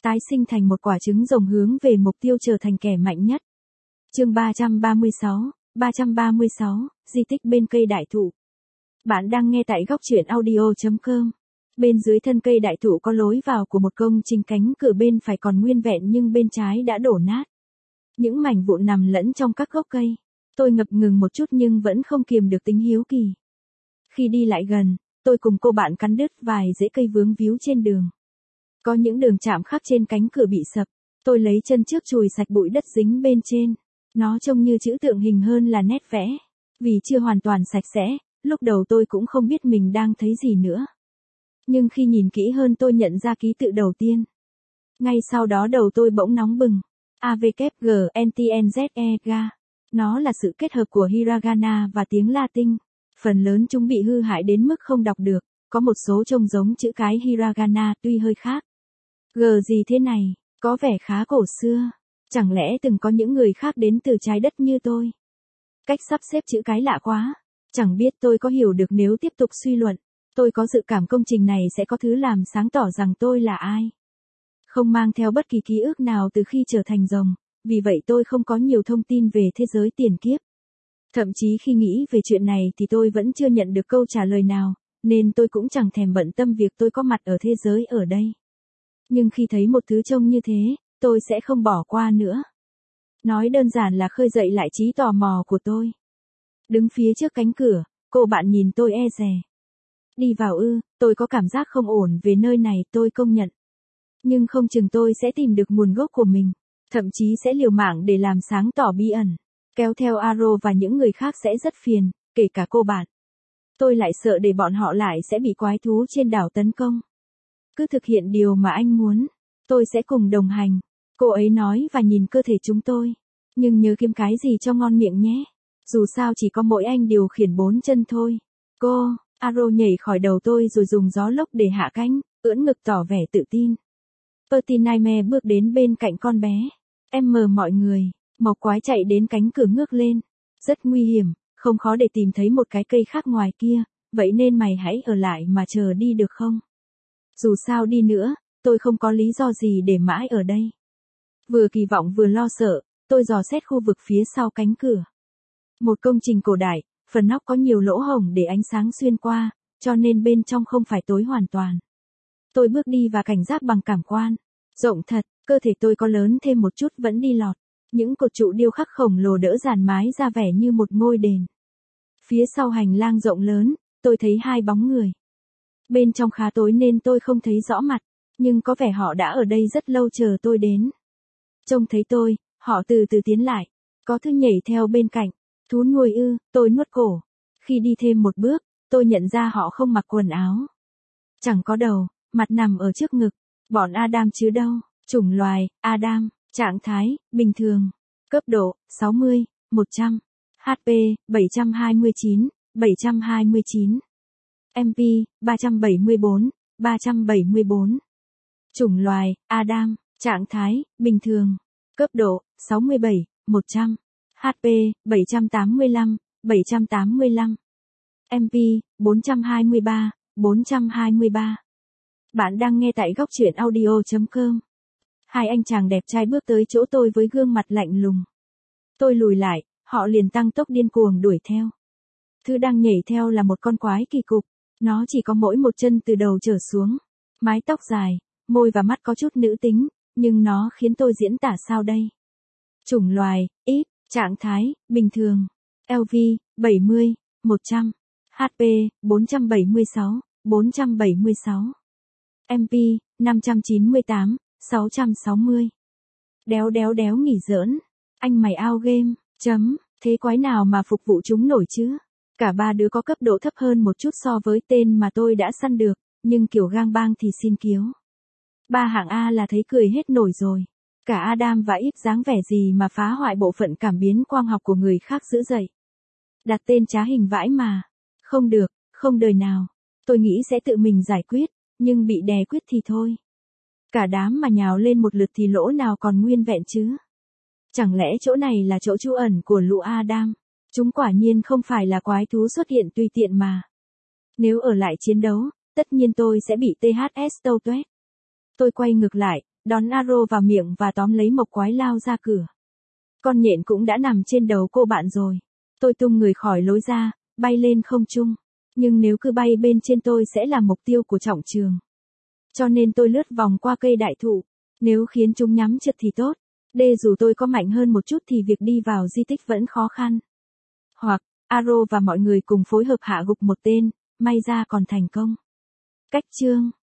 tái sinh thành một quả trứng rồng hướng về mục tiêu trở thành kẻ mạnh nhất. Chương 336, di tích bên cây đại thụ. Bạn đang nghe tại góc truyện audio.com. Bên dưới thân cây đại thụ có lối vào của một công trình, cánh cửa bên phải còn nguyên vẹn nhưng bên trái đã đổ nát. Những mảnh vụn nằm lẫn trong các gốc cây. Tôi ngập ngừng một chút nhưng vẫn không kiềm được tính hiếu kỳ. Khi đi lại gần, tôi cùng cô bạn cắn đứt vài rễ cây vướng víu trên đường. Có những đường chạm khắc trên cánh cửa bị sập. Tôi lấy chân trước chùi sạch bụi đất dính bên trên. Nó trông như chữ tượng hình hơn là nét vẽ. Vì chưa hoàn toàn sạch sẽ, lúc đầu tôi cũng không biết mình đang thấy gì nữa. Nhưng khi nhìn kỹ hơn tôi nhận ra ký tự đầu tiên. Ngay sau đó đầu tôi bỗng nóng bừng. AVKGNTNZE ga. Nó là sự kết hợp của hiragana và tiếng Latin. Phần lớn chúng bị hư hại đến mức không đọc được. Có một số trông giống chữ cái hiragana tuy hơi khác. G gì thế này, có vẻ khá cổ xưa. Chẳng lẽ từng có những người khác đến từ trái đất như tôi? Cách sắp xếp chữ cái lạ quá. Chẳng biết tôi có hiểu được nếu tiếp tục suy luận. Tôi có dự cảm công trình này sẽ có thứ làm sáng tỏ rằng tôi là ai. Không mang theo bất kỳ ký ức nào từ khi trở thành rồng, vì vậy tôi không có nhiều thông tin về thế giới tiền kiếp. Thậm chí khi nghĩ về chuyện này thì tôi vẫn chưa nhận được câu trả lời nào, nên tôi cũng chẳng thèm bận tâm việc tôi có mặt ở thế giới ở đây. Nhưng khi thấy một thứ trông như thế, tôi sẽ không bỏ qua nữa. Nói đơn giản là khơi dậy lại trí tò mò của tôi. Đứng phía trước cánh cửa, cô bạn nhìn tôi e dè. Đi vào ư, tôi có cảm giác không ổn về nơi này, tôi công nhận. Nhưng không chừng tôi sẽ tìm được nguồn gốc của mình, thậm chí sẽ liều mạng để làm sáng tỏ bí ẩn. Kéo theo Aro và những người khác sẽ rất phiền, kể cả cô bạn. Tôi lại sợ để bọn họ lại sẽ bị quái thú trên đảo tấn công. Cứ thực hiện điều mà anh muốn, tôi sẽ cùng đồng hành. Cô ấy nói và nhìn cơ thể chúng tôi. Nhưng nhớ kiếm cái gì cho ngon miệng nhé. Dù sao chỉ có mỗi anh điều khiển 4 chân thôi. Aro nhảy khỏi đầu tôi rồi dùng gió lốc để hạ cánh, ưỡn ngực tỏ vẻ tự tin. Pertinaime bước đến bên cạnh con bé. Em mờ mọi người, Mộc Quái chạy đến cánh cửa ngước lên. Rất nguy hiểm, không khó để tìm thấy một cái cây khác ngoài kia, vậy nên mày hãy ở lại mà chờ đi được không? Dù sao đi nữa, tôi không có lý do gì để mãi ở đây. Vừa kỳ vọng vừa lo sợ, tôi dò xét khu vực phía sau cánh cửa. Một công trình cổ đại, phần nóc có nhiều lỗ hổng để ánh sáng xuyên qua, cho nên bên trong không phải tối hoàn toàn. Tôi bước đi và cảnh giác bằng cảm quan. Rộng thật, cơ thể tôi có lớn thêm một chút vẫn đi lọt. Những cột trụ điêu khắc khổng lồ đỡ dàn mái ra vẻ như một ngôi đền. Phía sau hành lang rộng lớn, tôi thấy 2 bóng người. Bên trong khá tối nên tôi không thấy rõ mặt, nhưng có vẻ họ đã ở đây rất lâu chờ tôi đến. Trông thấy tôi, họ từ từ tiến lại. Có thứ nhảy theo bên cạnh. Thú nuôi ư, tôi nuốt cổ. Khi đi thêm một bước, tôi nhận ra họ không mặc quần áo. Chẳng có đầu, mặt nằm ở trước ngực. Bọn Adam chứ đâu. Chủng loài, Adam. Trạng thái, bình thường. Cấp độ, 60, 100. HP, 729, 729. MP, 374, 374. Chủng loài, Adam. Trạng thái, bình thường. Cấp độ, 67, 100. HP, 785, 785. MP, 423, 423. Bạn đang nghe tại góc truyện audio.com. 2 anh chàng đẹp trai bước tới chỗ tôi với gương mặt lạnh lùng. Tôi lùi lại, họ liền tăng tốc điên cuồng đuổi theo. Thứ đang nhảy theo là một con quái kỳ cục. Nó chỉ có mỗi một chân từ đầu trở xuống. Mái tóc dài, môi và mắt có chút nữ tính, nhưng nó khiến tôi diễn tả sao đây? Chủng loài, ít, trạng thái, bình thường. LV, 70, 100. HP, 476, 476. MP, 598, 660. Đéo đéo đéo nghỉ giỡn. Anh mày out game, thế quái nào mà phục vụ chúng nổi chứ? Cả 3 đứa có cấp độ thấp hơn một chút so với tên mà tôi đã săn được, nhưng kiểu gang bang thì xin kiếu. 3 hạng A là thấy cười hết nổi rồi. Cả Adam và Eve dáng vẻ gì mà phá hoại bộ phận cảm biến quang học của người khác dữ dậy. Đặt tên trá hình vãi mà. Không được, không đời nào. Tôi nghĩ sẽ tự mình giải quyết, nhưng bị đè quyết thì thôi. Cả đám mà nhào lên một lượt thì lỗ nào còn nguyên vẹn chứ? Chẳng lẽ chỗ này là chỗ trú ẩn của lũ Adam? Chúng quả nhiên không phải là quái thú xuất hiện tùy tiện mà. Nếu ở lại chiến đấu, tất nhiên tôi sẽ bị THS tâu tuét. Tôi quay ngược lại, đón Aro vào miệng và tóm lấy mộc quái lao ra cửa. Con nhện cũng đã nằm trên đầu cô bạn rồi. Tôi tung người khỏi lối ra, bay lên không trung. Nhưng nếu cứ bay bên trên tôi sẽ là mục tiêu của trọng trường. Cho nên tôi lướt vòng qua cây đại thụ. Nếu khiến chúng nhắm chực thì tốt. Dù tôi có mạnh hơn một chút thì việc đi vào di tích vẫn khó khăn. Hoặc, Aro và mọi người cùng phối hợp hạ gục một tên, may ra còn thành công. Cách chương